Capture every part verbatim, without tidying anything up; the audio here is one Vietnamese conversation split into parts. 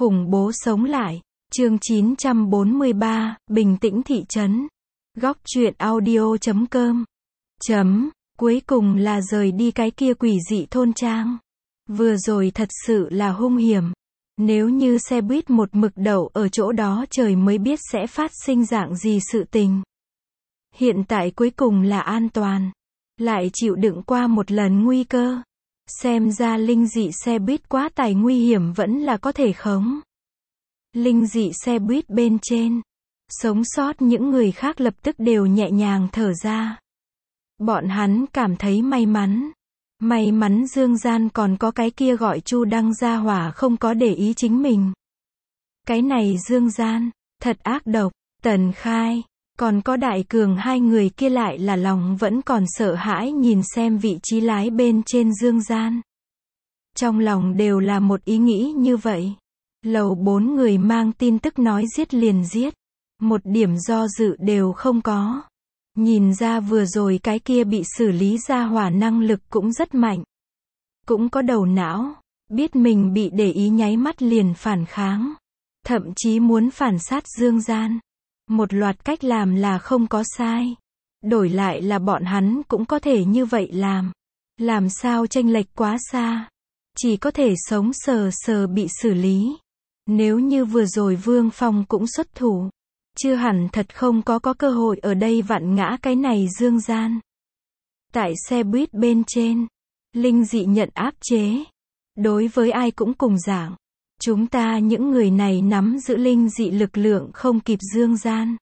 Khủng bố sống lại. Chương chín trăm bốn mươi ba, Bình tĩnh thị trấn. Góc truyện audio chấm com. Chấm, cuối cùng là rời đi cái kia quỷ dị thôn trang. Vừa rồi thật sự là hung hiểm. Nếu như xe buýt một mực đậu ở chỗ đó trời mới biết sẽ phát sinh dạng gì sự tình. Hiện tại cuối cùng là an toàn. Lại chịu đựng qua một lần nguy cơ. Xem ra linh dị xe buýt quá tải nguy hiểm vẫn là có thể khống. Linh dị xe buýt bên trên. Sống sót những người khác lập tức đều nhẹ nhàng thở ra. Bọn hắn cảm thấy may mắn. May mắn Dương Gian còn có cái kia gọi Chu Đăng gia hỏa không có để ý chính mình. Cái này Dương Gian, thật ác độc. Tần Khai, còn có Đại Cường hai người kia lại là lòng vẫn còn sợ hãi nhìn xem vị trí lái bên trên Dương Gian. Trong lòng đều là một ý nghĩ như vậy. Lầu bốn người mang tin tức nói giết liền giết. Một điểm do dự đều không có. Nhìn ra vừa rồi cái kia bị xử lý ra hỏa năng lực cũng rất mạnh. Cũng có đầu não. Biết mình bị để ý nháy mắt liền phản kháng. Thậm chí muốn phản sát Dương Gian. Một loạt cách làm là không có sai. Đổi lại là bọn hắn cũng có thể như vậy làm. Làm sao chênh lệch quá xa. Chỉ có thể sống sờ sờ bị xử lý. Nếu như vừa rồi Vương Phong cũng xuất thủ. Chưa hẳn thật không có có cơ hội ở đây vặn ngã cái này Dương Gian. Tại xe buýt bên trên. Linh dị nhận áp chế. Đối với ai cũng cùng dạng. Chúng ta những người này nắm giữ linh dị lực lượng không kịp Dương Gian.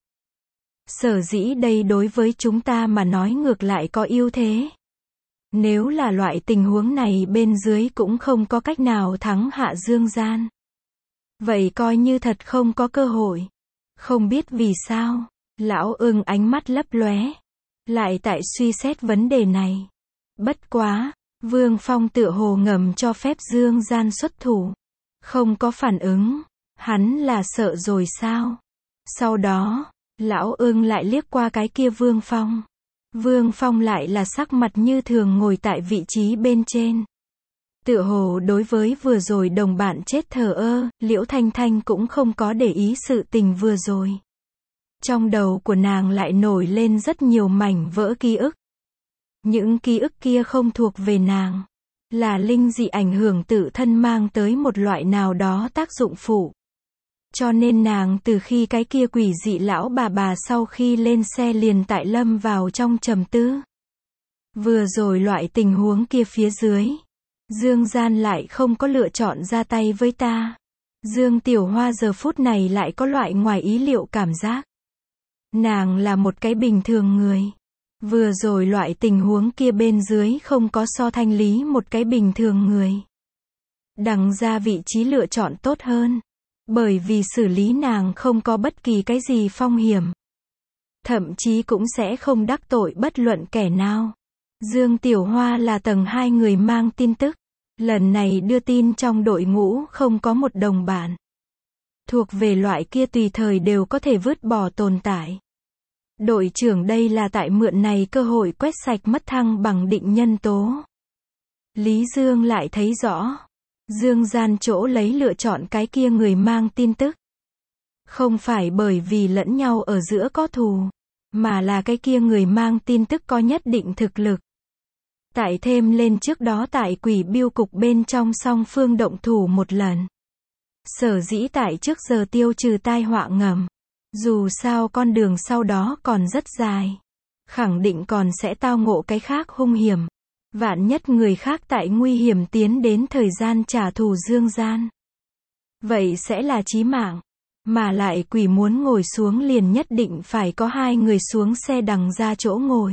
Sở dĩ đây đối với chúng ta mà nói ngược lại có ưu thế. Nếu là loại tình huống này bên dưới cũng không có cách nào thắng hạ Dương Gian. Vậy coi như thật không có cơ hội. Không biết vì sao, lão ưng ánh mắt lấp lóe. Lại tại suy xét vấn đề này. Bất quá, Vương Phong tựa hồ ngầm cho phép Dương Gian xuất thủ. Không có phản ứng. Hắn là sợ rồi sao? Sau đó, lão ưng lại liếc qua cái kia Vương Phong. Vương Phong lại là sắc mặt như thường ngồi tại vị trí bên trên. Tựa hồ đối với vừa rồi đồng bạn chết thờ ơ, Liễu Thanh Thanh cũng không có để ý sự tình vừa rồi. Trong đầu của nàng lại nổi lên rất nhiều mảnh vỡ ký ức. Những ký ức kia không thuộc về nàng. Là linh dị ảnh hưởng tự thân mang tới một loại nào đó tác dụng phụ. Cho nên nàng từ khi cái kia quỷ dị lão bà bà sau khi lên xe liền tại lâm vào trong trầm tư. Vừa rồi loại tình huống kia phía dưới. Dương Gian lại không có lựa chọn ra tay với ta. Dương Tiểu Hoa giờ phút này lại có loại ngoài ý liệu cảm giác. Nàng là một cái bình thường người. Vừa rồi loại tình huống kia bên dưới không có so thanh lý một cái bình thường người. Đằng ra vị trí lựa chọn tốt hơn. Bởi vì xử lý nàng không có bất kỳ cái gì phong hiểm. Thậm chí cũng sẽ không đắc tội bất luận kẻ nào. Dương Tiểu Hoa là tầng hai người mang tin tức. Lần này đưa tin trong đội ngũ không có một đồng bạn. Thuộc về loại kia tùy thời đều có thể vứt bỏ tồn tại. Đội trưởng đây là tại mượn này cơ hội quét sạch mất thăng bằng định nhân tố. Lý Dương lại thấy rõ. Dương Gian chỗ lấy lựa chọn cái kia người mang tin tức. Không phải bởi vì lẫn nhau ở giữa có thù. Mà là cái kia người mang tin tức có nhất định thực lực. Tại thêm lên trước đó tại quỷ biêu cục bên trong song phương động thủ một lần. Sở dĩ tại trước giờ tiêu trừ tai họa ngầm. Dù sao con đường sau đó còn rất dài. Khẳng định còn sẽ tao ngộ cái khác hung hiểm. Vạn nhất người khác tại nguy hiểm tiến đến thời gian trả thù Dương Gian. Vậy sẽ là chí mạng. Mà lại quỷ muốn ngồi xuống liền nhất định phải có hai người xuống xe đằng ra chỗ ngồi.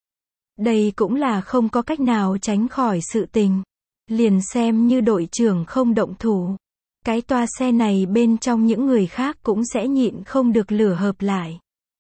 Đây cũng là không có cách nào tránh khỏi sự tình. Liền xem như đội trưởng không động thủ. Cái toa xe này bên trong những người khác cũng sẽ nhịn không được lửa hợp lại.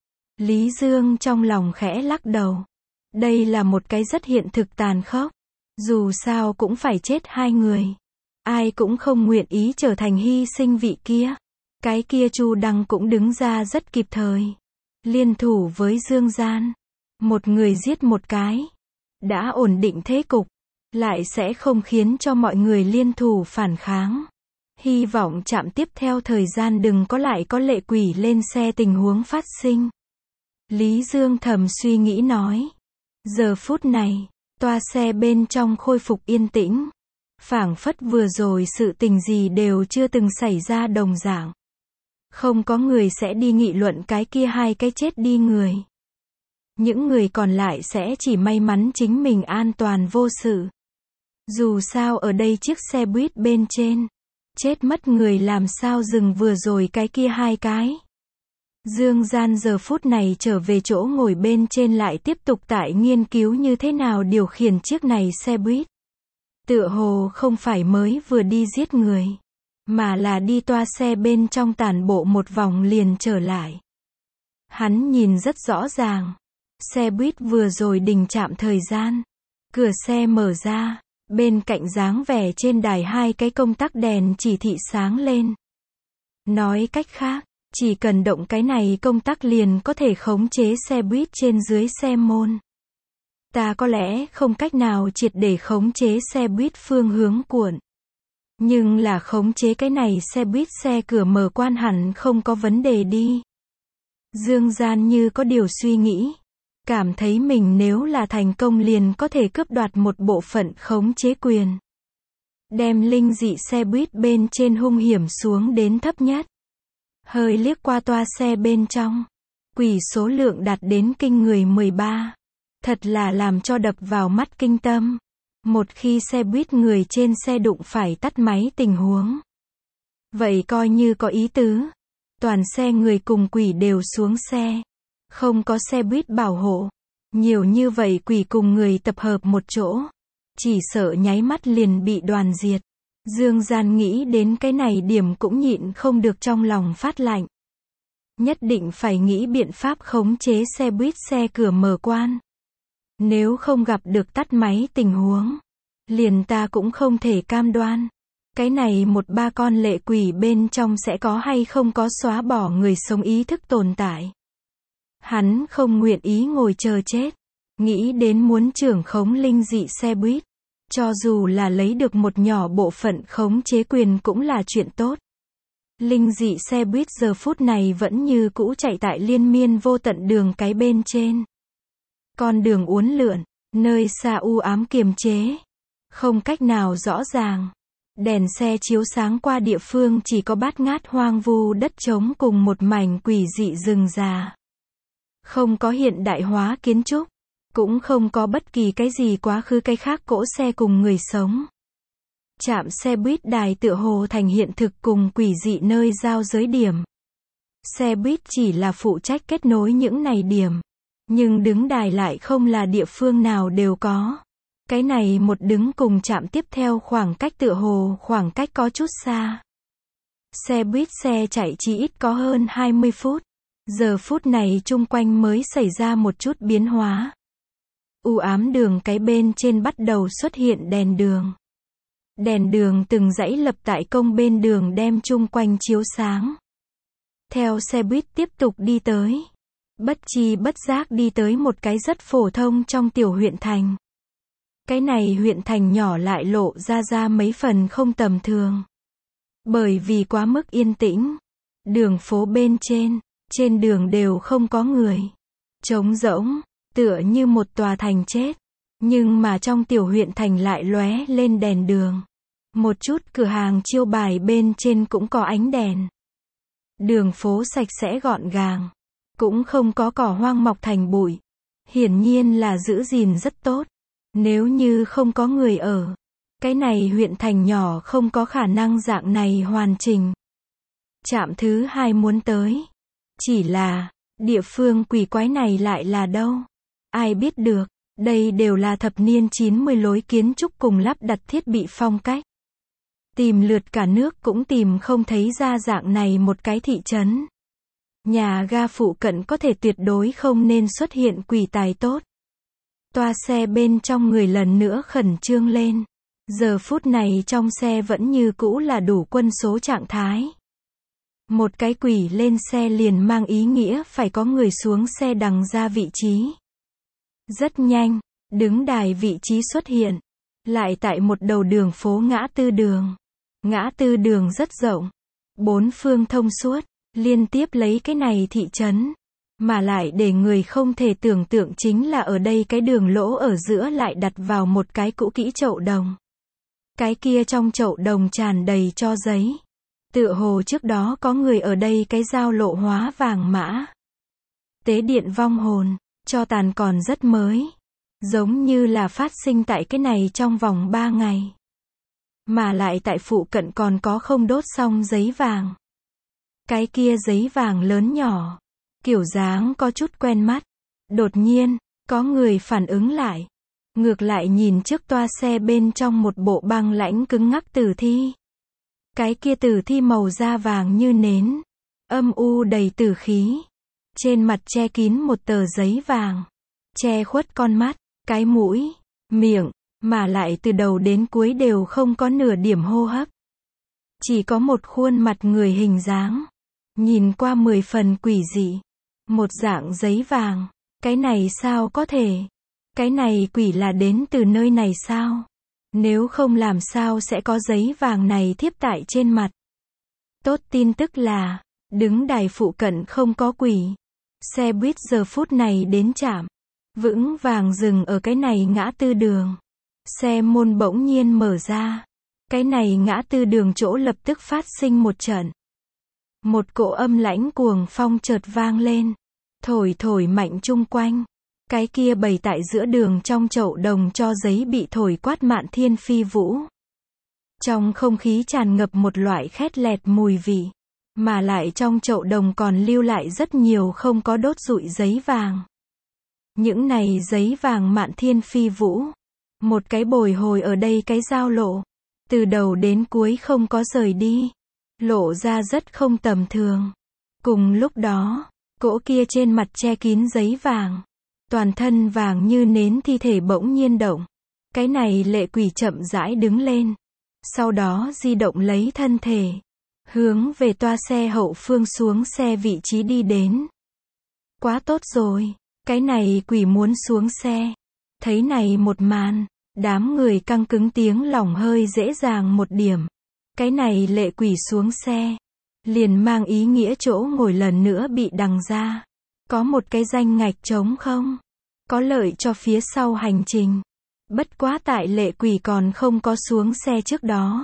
Lý Dương trong lòng khẽ lắc đầu. Đây là một cái rất hiện thực tàn khốc. Dù sao cũng phải chết hai người. Ai cũng không nguyện ý trở thành hy sinh vị kia. Cái kia Chu Đăng cũng đứng ra rất kịp thời. Liên thủ với Dương Gian. Một người giết một cái. Đã ổn định thế cục. Lại sẽ không khiến cho mọi người liên thủ phản kháng. Hy vọng trạm tiếp theo thời gian đừng có lại có lệ quỷ lên xe tình huống phát sinh. Lý Dương thầm suy nghĩ nói. Giờ phút này, toa xe bên trong khôi phục yên tĩnh. Phảng phất vừa rồi sự tình gì đều chưa từng xảy ra đồng dạng. Không có người sẽ đi nghị luận cái kia hai cái chết đi người. Những người còn lại sẽ chỉ may mắn chính mình an toàn vô sự. Dù sao ở đây chiếc xe buýt bên trên, chết mất người làm sao dừng vừa rồi cái kia hai cái. Dương Gian giờ phút này trở về chỗ ngồi bên trên lại tiếp tục tại nghiên cứu như thế nào điều khiển chiếc này xe buýt. Tựa hồ không phải mới vừa đi giết người, mà là đi toa xe bên trong tản bộ một vòng liền trở lại. Hắn nhìn rất rõ ràng. Xe buýt vừa rồi đình trạm thời gian. Cửa xe mở ra, bên cạnh dáng vẻ trên đài hai cái công tắc đèn chỉ thị sáng lên. Nói cách khác, chỉ cần động cái này công tắc liền có thể khống chế xe buýt trên dưới xe môn. Ta có lẽ không cách nào triệt để khống chế xe buýt phương hướng cuộn. Nhưng là khống chế cái này xe buýt xe cửa mở quan hẳn không có vấn đề đi. Dương Gian như có điều suy nghĩ. Cảm thấy mình nếu là thành công liền có thể cướp đoạt một bộ phận khống chế quyền. Đem linh dị xe buýt bên trên hung hiểm xuống đến thấp nhất. Hơi liếc qua toa xe bên trong. Quỷ số lượng đạt đến kinh người mười ba. Thật là làm cho đập vào mắt kinh tâm. Một khi xe buýt người trên xe đụng phải tắt máy tình huống. Vậy coi như có ý tứ. Toàn xe người cùng quỷ đều xuống xe. Không có xe buýt bảo hộ. Nhiều như vậy quỷ cùng người tập hợp một chỗ. Chỉ sợ nháy mắt liền bị đoàn diệt. Dương Gian nghĩ đến cái này điểm cũng nhịn không được trong lòng phát lạnh. Nhất định phải nghĩ biện pháp khống chế xe buýt xe cửa mở quan. Nếu không gặp được tắt máy tình huống, liền ta cũng không thể cam đoan. Cái này một ba con lệ quỷ bên trong sẽ có hay không có xóa bỏ người sống ý thức tồn tại. Hắn không nguyện ý ngồi chờ chết. Nghĩ đến muốn trưởng khống linh dị xe buýt. Cho dù là lấy được một nhỏ bộ phận khống chế quyền cũng là chuyện tốt. Linh dị xe buýt giờ phút này vẫn như cũ chạy tại liên miên vô tận đường cái bên trên. Con đường uốn lượn, nơi xa u ám kiềm chế. Không cách nào rõ ràng. Đèn xe chiếu sáng qua địa phương chỉ có bát ngát hoang vu đất trống cùng một mảnh quỷ dị rừng già. Không có hiện đại hóa kiến trúc. Cũng không có bất kỳ cái gì quá khứ cái khác cỗ xe cùng người sống. Trạm xe buýt đài tựa hồ thành hiện thực cùng quỷ dị nơi giao giới điểm. Xe buýt chỉ là phụ trách kết nối những này điểm. Nhưng đứng đài lại không là địa phương nào đều có. Cái này một đứng cùng trạm tiếp theo khoảng cách tựa hồ khoảng cách có chút xa. Xe buýt xe chạy chỉ ít có hơn hai mươi phút. Giờ phút này chung quanh mới xảy ra một chút biến hóa. U ám đường cái bên trên bắt đầu xuất hiện đèn đường. Đèn đường từng dãy lập tại công bên đường đem chung quanh chiếu sáng. Theo xe buýt tiếp tục đi tới. Bất chi bất giác đi tới một cái rất phổ thông trong tiểu huyện thành. Cái này huyện thành nhỏ lại lộ ra ra mấy phần không tầm thường. Bởi vì quá mức yên tĩnh. Đường phố bên trên, trên đường đều không có người. Trống rỗng. Tựa như một tòa thành chết. Nhưng mà trong tiểu huyện thành lại lóe lên đèn đường. Một chút cửa hàng chiêu bài bên trên cũng có ánh đèn. Đường phố sạch sẽ gọn gàng. Cũng không có cỏ hoang mọc thành bụi. Hiển nhiên là giữ gìn rất tốt. Nếu như không có người ở. Cái này huyện thành nhỏ không có khả năng dạng này hoàn chỉnh. Trạm thứ hai muốn tới. Chỉ là, địa phương quỷ quái này lại là đâu? Ai biết được, đây đều là thập niên chín mươi lối kiến trúc cùng lắp đặt thiết bị phong cách. Tìm lượt cả nước cũng tìm không thấy ra dạng này một cái thị trấn. Nhà ga phụ cận có thể tuyệt đối không nên xuất hiện quỷ tài tốt. Toa xe bên trong người lần nữa khẩn trương lên. Giờ phút này trong xe vẫn như cũ là đủ quân số trạng thái. Một cái quỷ lên xe liền mang ý nghĩa phải có người xuống xe đằng ra vị trí. Rất nhanh, đứng đài vị trí xuất hiện. Lại tại một đầu đường phố ngã tư đường. Ngã tư đường rất rộng, bốn phương thông suốt, liên tiếp lấy cái này thị trấn. Mà lại để người không thể tưởng tượng chính là ở đây cái đường lỗ ở giữa lại đặt vào một cái cũ kỹ chậu đồng. Cái kia trong chậu đồng tràn đầy tro giấy. Tựa hồ trước đó có người ở đây cái giao lộ hóa vàng mã. Tế điện vong hồn, tro tàn còn rất mới. Giống như là phát sinh tại cái này trong vòng ba ngày. Mà lại tại phụ cận còn có không đốt xong giấy vàng. Cái kia giấy vàng lớn nhỏ. Kiểu dáng có chút quen mắt. Đột nhiên, có người phản ứng lại. Ngược lại nhìn trước toa xe bên trong một bộ băng lãnh cứng ngắc tử thi. Cái kia tử thi màu da vàng như nến. Âm u đầy tử khí. Trên mặt che kín một tờ giấy vàng. Che khuất con mắt, cái mũi, miệng, mà lại từ đầu đến cuối đều không có nửa điểm hô hấp. Chỉ có một khuôn mặt người hình dáng. Nhìn qua mười phần quỷ dị. Một dạng giấy vàng. Cái này sao có thể? Cái này quỷ là đến từ nơi này sao? Nếu không làm sao sẽ có giấy vàng này thiếp tại trên mặt? Tốt tin tức là, đứng đài phụ cận không có quỷ. Xe buýt giờ phút này đến trạm. Vững vàng dừng ở cái này ngã tư đường. Xe môn bỗng nhiên mở ra. Cái này ngã tư đường chỗ lập tức phát sinh một trận. Một cỗ âm lãnh cuồng phong chợt vang lên. Thổi thổi mạnh chung quanh. Cái kia bày tại giữa đường trong chậu đồng cho giấy bị thổi quát mạn thiên phi vũ. Trong không khí tràn ngập một loại khét lẹt mùi vị. Mà lại trong chậu đồng còn lưu lại rất nhiều không có đốt rụi giấy vàng. Những này giấy vàng mạn thiên phi vũ. Một cái bồi hồi ở đây cái giao lộ. Từ đầu đến cuối không có rời đi. Lộ ra rất không tầm thường. Cùng lúc đó, cỗ kia trên mặt che kín giấy vàng. Toàn thân vàng như nến thi thể bỗng nhiên động. Cái này lệ quỷ chậm rãi đứng lên. Sau đó di động lấy thân thể. Hướng về toa xe hậu phương xuống xe vị trí đi đến. Quá tốt rồi. Cái này quỷ muốn xuống xe. Thấy này một màn. Đám người căng cứng tiếng lòng hơi dễ dàng một điểm. Cái này lệ quỷ xuống xe. Liền mang ý nghĩa chỗ ngồi lần nữa bị đằng ra. Có một cái danh ngạch trống không? Có lợi cho phía sau hành trình. Bất quá tại lệ quỷ còn không có xuống xe trước đó.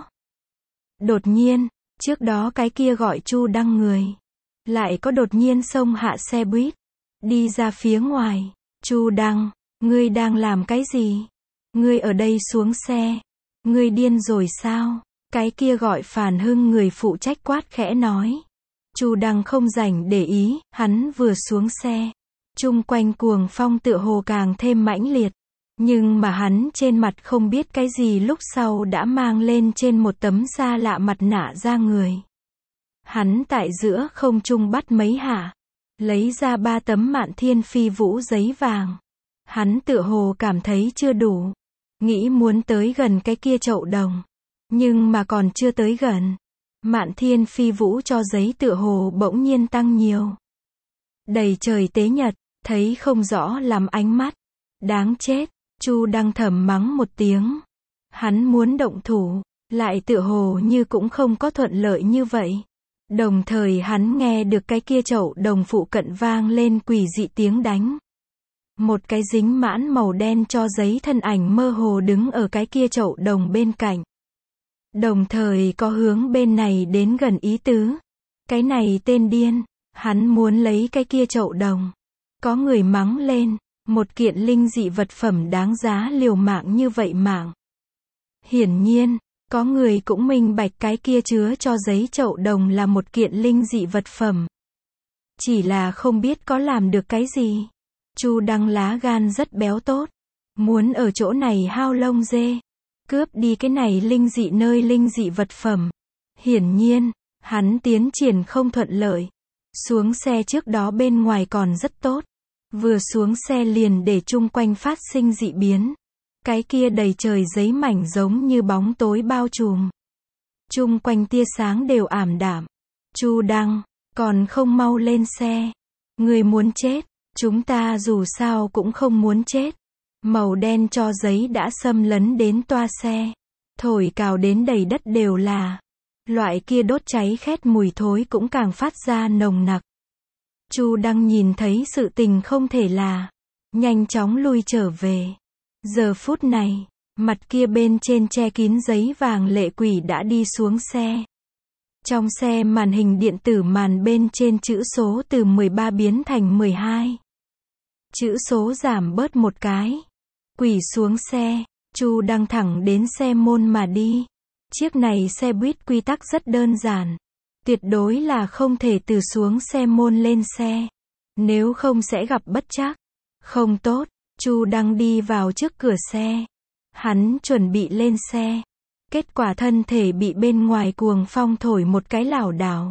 Đột nhiên, trước đó cái kia gọi Chu Đăng người. Lại có đột nhiên xông hạ xe buýt. Đi ra phía ngoài. Chu Đăng, ngươi đang làm cái gì? Ngươi ở đây xuống xe. Ngươi điên rồi sao? Cái kia gọi Phàn Hưng người phụ trách quát khẽ nói. Chu Đăng không rảnh để ý, hắn vừa xuống xe. Chung quanh cuồng phong tựa hồ càng thêm mãnh liệt. Nhưng mà hắn trên mặt không biết cái gì lúc sau đã mang lên trên một tấm da lạ mặt nạ da người. Hắn tại giữa không trung bắt mấy hạ. Lấy ra ba tấm mạn thiên phi vũ giấy vàng. Hắn tựa hồ cảm thấy chưa đủ. Nghĩ muốn tới gần cái kia chậu đồng. Nhưng mà còn chưa tới gần. Mạn thiên phi vũ cho giấy tựa hồ bỗng nhiên tăng nhiều. Đầy trời tế nhật, thấy không rõ làm ánh mắt. Đáng chết, Chu Đăng thầm mắng một tiếng. Hắn muốn động thủ, lại tựa hồ như cũng không có thuận lợi như vậy. Đồng thời hắn nghe được cái kia chậu đồng phụ cận vang lên quỷ dị tiếng đánh. Một cái dính mãn màu đen cho giấy thân ảnh mơ hồ đứng ở cái kia chậu đồng bên cạnh. Đồng thời có hướng bên này đến gần ý tứ. Cái này tên điên, hắn muốn lấy cái kia chậu đồng. Có người mắng lên, một kiện linh dị vật phẩm đáng giá liều mạng như vậy mạng. Hiển nhiên, có người cũng minh bạch cái kia chứa cho giấy chậu đồng là một kiện linh dị vật phẩm. Chỉ là không biết có làm được cái gì. Chu Đăng lá gan rất béo tốt. Muốn ở chỗ này hao lông dê. Cướp đi cái này linh dị nơi linh dị vật phẩm. Hiển nhiên, hắn tiến triển không thuận lợi. Xuống xe trước đó bên ngoài còn rất tốt. Vừa xuống xe liền để chung quanh phát sinh dị biến. Cái kia đầy trời giấy mảnh giống như bóng tối bao trùm. Chung quanh tia sáng đều ảm đạm. Chu Đăng, còn không mau lên xe. Người muốn chết, chúng ta dù sao cũng không muốn chết. Màu đen cho giấy đã xâm lấn đến toa xe. Thổi cào đến đầy đất đều là. Loại kia đốt cháy khét mùi thối cũng càng phát ra nồng nặc. Chu Đăng nhìn thấy sự tình không thể là, nhanh chóng lui trở về. Giờ phút này, mặt kia bên trên che kín giấy vàng lệ quỷ đã đi xuống xe. Trong xe màn hình điện tử màn bên trên chữ số từ mười ba biến thành mười hai. Chữ số giảm bớt một cái. Quỷ xuống xe, Chu Đăng thẳng đến xe môn mà đi. Chiếc này xe buýt quy tắc rất đơn giản. Tuyệt đối là không thể từ xuống xe môn lên xe. Nếu không sẽ gặp bất trắc. Không tốt, Chu Đăng đi vào trước cửa xe. Hắn chuẩn bị lên xe. Kết quả thân thể bị bên ngoài cuồng phong thổi một cái lảo đảo.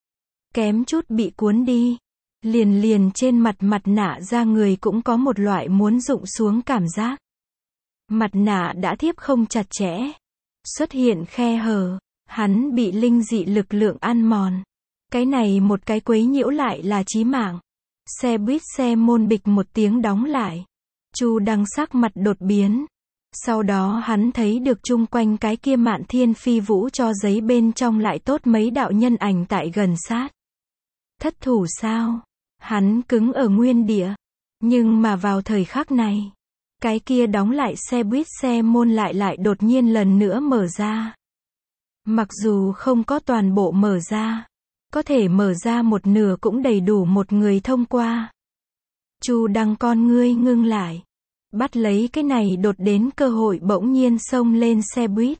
Kém chút bị cuốn đi. Liền liền trên mặt mặt nạ ra người cũng có một loại muốn rụng xuống cảm giác. Mặt nạ đã thiếp không chặt chẽ. Xuất hiện khe hở. Hắn bị linh dị lực lượng ăn mòn. Cái này một cái quấy nhiễu lại là chí mạng. Xe buýt xe môn bịch một tiếng đóng lại. Chu Đăng sắc mặt đột biến. Sau đó hắn thấy được chung quanh cái kia Mạn Thiên Phi Vũ cho giấy bên trong lại tốt mấy đạo nhân ảnh tại gần sát. Thất thủ sao? Hắn cứng ở nguyên địa. Nhưng mà vào thời khắc này, cái kia đóng lại xe buýt xe môn lại lại đột nhiên lần nữa mở ra. Mặc dù không có toàn bộ mở ra, có thể mở ra một nửa cũng đầy đủ một người thông qua. Chu Đăng con ngươi ngưng lại. Bắt lấy cái này đột đến cơ hội bỗng nhiên xông lên xe buýt.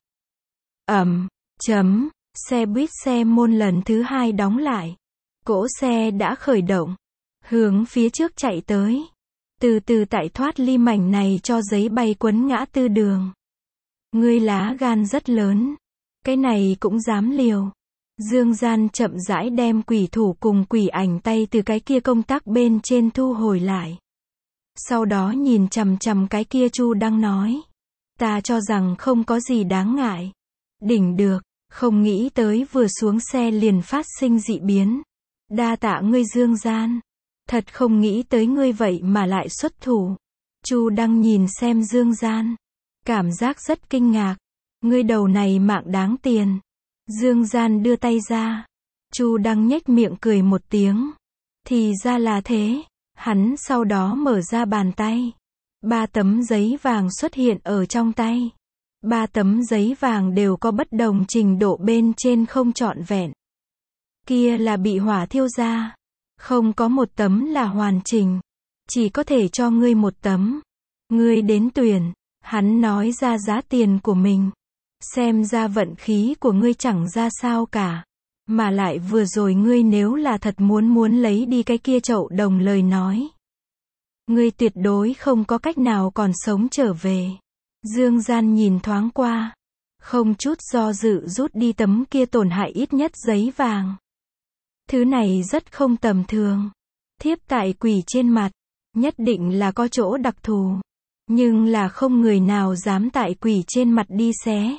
Ầm, chấm, xe buýt xe môn lần thứ hai đóng lại. Cỗ xe đã khởi động, hướng phía trước chạy tới. Từ từ tại thoát ly mảnh này cho giấy bay quấn ngã tư đường. Ngươi lá gan rất lớn. Cái này cũng dám liều. Dương Gian chậm rãi đem quỷ thủ cùng quỷ ảnh tay từ cái kia công tắc bên trên thu hồi lại. Sau đó nhìn chằm chằm cái kia Chu Đăng nói. Ta cho rằng không có gì đáng ngại. Đỉnh được, không nghĩ tới vừa xuống xe liền phát sinh dị biến. Đa tạ ngươi Dương Gian. Thật không nghĩ tới ngươi vậy mà lại xuất thủ. Chu Đăng nhìn xem Dương Gian. Cảm giác rất kinh ngạc. Ngươi đầu này mạng đáng tiền. Dương Gian đưa tay ra. Chu Đăng nhếch miệng cười một tiếng. Thì ra là thế. Hắn sau đó mở ra bàn tay. Ba tấm giấy vàng xuất hiện ở trong tay. Ba tấm giấy vàng đều có bất đồng trình độ bên trên không trọn vẹn. Kia là bị hỏa thiêu ra. Không có một tấm là hoàn chỉnh. Chỉ có thể cho ngươi một tấm. Ngươi đến tuyển. Hắn nói ra giá tiền của mình. Xem ra vận khí của ngươi chẳng ra sao cả. Mà lại vừa rồi ngươi nếu là thật muốn muốn lấy đi cái kia chậu đồng lời nói. Ngươi tuyệt đối không có cách nào còn sống trở về. Dương Gian nhìn thoáng qua. Không chút do dự rút đi tấm kia tổn hại ít nhất giấy vàng. Thứ này rất không tầm thường. Thiếp tại quỷ trên mặt. Nhất định là có chỗ đặc thù. Nhưng là không người nào dám tại quỷ trên mặt đi xé.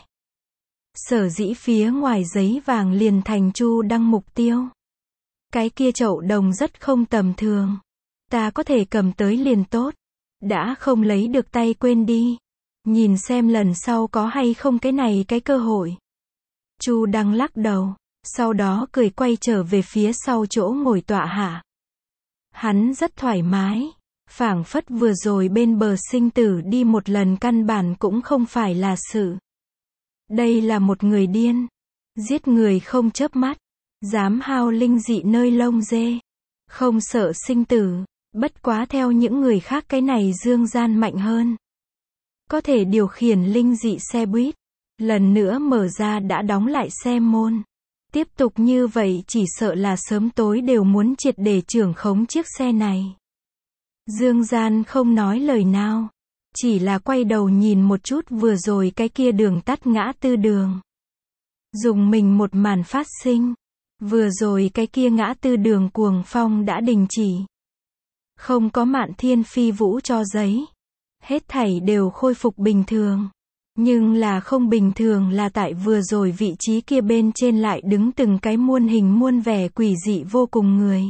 Sở dĩ phía ngoài giấy vàng liền thành Chu Đăng mục tiêu. Cái kia chậu đồng rất không tầm thường. Ta có thể cầm tới liền tốt. Đã không lấy được tay quên đi. Nhìn xem lần sau có hay không cái này cái cơ hội. Chu Đăng lắc đầu. Sau đó cười quay trở về phía sau chỗ ngồi tọa hạ. Hắn rất thoải mái. Phảng phất vừa rồi bên bờ sinh tử đi một lần căn bản cũng không phải là sự. Đây là một người điên. Giết người không chớp mắt. Dám hao linh dị nơi lông dê. Không sợ sinh tử. Bất quá theo những người khác cái này Dương Gian mạnh hơn. Có thể điều khiển linh dị xe buýt. Lần nữa mở ra đã đóng lại xe môn. Tiếp tục như vậy chỉ sợ là sớm tối đều muốn triệt để trưởng khống chiếc xe này. Dương Gian không nói lời nào. Chỉ là quay đầu nhìn một chút vừa rồi cái kia đường tắt ngã tư đường. Dùng mình một màn phát sinh. Vừa rồi cái kia ngã tư đường cuồng phong đã đình chỉ. Không có Mạn Thiên Phi Vũ cho giấy. Hết thảy đều khôi phục bình thường. Nhưng là không bình thường là tại vừa rồi vị trí kia bên trên lại đứng từng cái muôn hình muôn vẻ quỷ dị vô cùng người.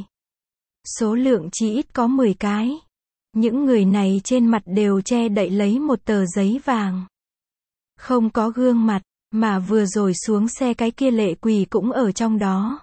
Số lượng chỉ ít có mười cái. Những người này trên mặt đều che đậy lấy một tờ giấy vàng. Không có gương mặt, Mà vừa rồi xuống xe cái kia lệ quỷ cũng ở trong đó.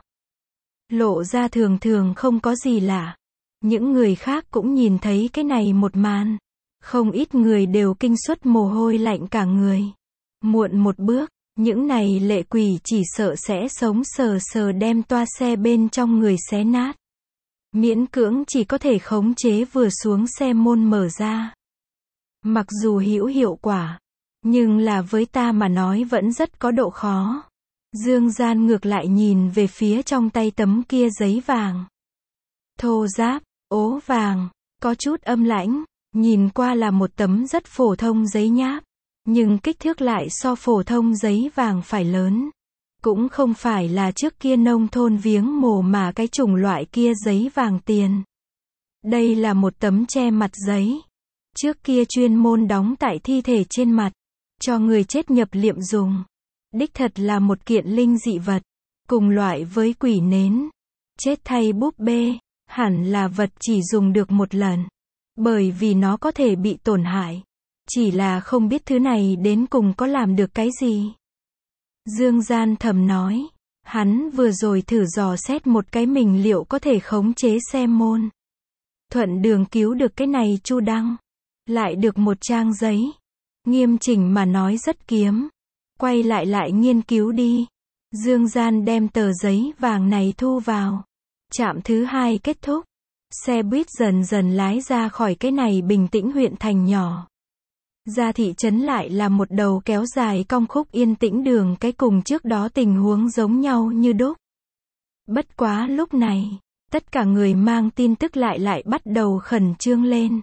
Lộ ra thường thường không có gì lạ. Những người khác cũng nhìn thấy cái này một màn. Không ít người đều kinh suất mồ hôi lạnh cả người. Muộn một bước, những này lệ quỷ chỉ sợ sẽ sống sờ sờ đem toa xe bên trong người xé nát. Miễn cưỡng chỉ có thể khống chế vừa xuống xe môn mở ra. Mặc dù hữu hiệu quả, nhưng là với ta mà nói vẫn rất có độ khó. Dương Gian ngược lại nhìn về phía trong tay tấm kia giấy vàng. Thô ráp, ố vàng, có chút âm lãnh, nhìn qua là một tấm rất phổ thông giấy nháp, nhưng kích thước lại so phổ thông giấy vàng phải lớn. Cũng không phải là trước kia nông thôn viếng mồ mà cái chủng loại kia giấy vàng tiền. Đây là một tấm che mặt giấy. Trước kia chuyên môn đóng tại thi thể trên mặt, cho người chết nhập liệm dùng. Đích thật là một kiện linh dị vật, cùng loại với quỷ nến. Chết thay búp bê, hẳn là vật chỉ dùng được một lần. Bởi vì nó có thể bị tổn hại. Chỉ là không biết thứ này đến cùng có làm được cái gì. Dương Gian thầm nói. Hắn vừa rồi thử dò xét một cái mình liệu có thể khống chế xe môn. Thuận đường cứu được cái này Chu Đăng. Lại được một trang giấy. Nghiêm chỉnh mà nói rất kiếm. Quay lại lại nghiên cứu đi. Dương Gian đem tờ giấy vàng này thu vào. Trạm thứ hai kết thúc. Xe buýt dần dần lái ra khỏi cái này bình tĩnh huyện thành nhỏ. Ra thị trấn lại là một đầu kéo dài cong khúc yên tĩnh đường cái cùng trước đó tình huống giống nhau như đúc. Bất quá lúc này, tất cả người mang tin tức lại lại bắt đầu khẩn trương lên.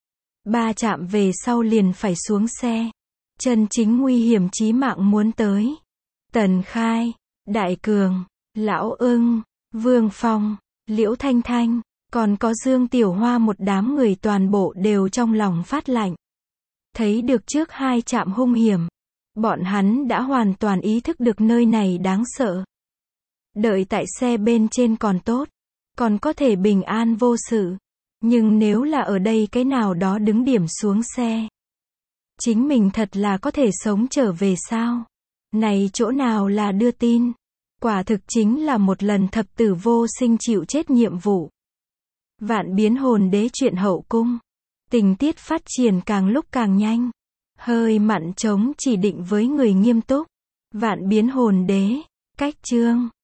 Ba trạm về sau liền phải xuống xe. Chân chính nguy hiểm chí mạng muốn tới. Tần Khai, Đại Cường, Lão Ưng, Vương Phong, Liễu Thanh Thanh, còn có Dương Tiểu Hoa một đám người toàn bộ đều trong lòng phát lạnh. Thấy được trước hai trạm hung hiểm. Bọn hắn đã hoàn toàn ý thức được nơi này đáng sợ. Đợi tại xe bên trên còn tốt. Còn có thể bình an vô sự. Nhưng nếu là ở đây cái nào đó đứng điểm xuống xe. Chính mình thật là có thể sống trở về sao? Này chỗ nào là đưa tin? Quả thực chính là một lần thập tử vô sinh chịu chết nhiệm vụ. Vạn biến hồn đế chuyện hậu cung. Tình tiết phát triển càng lúc càng nhanh. Hơi mặn trống chỉ định với người nghiêm túc. Vạn biến hồn đế. Cách chương.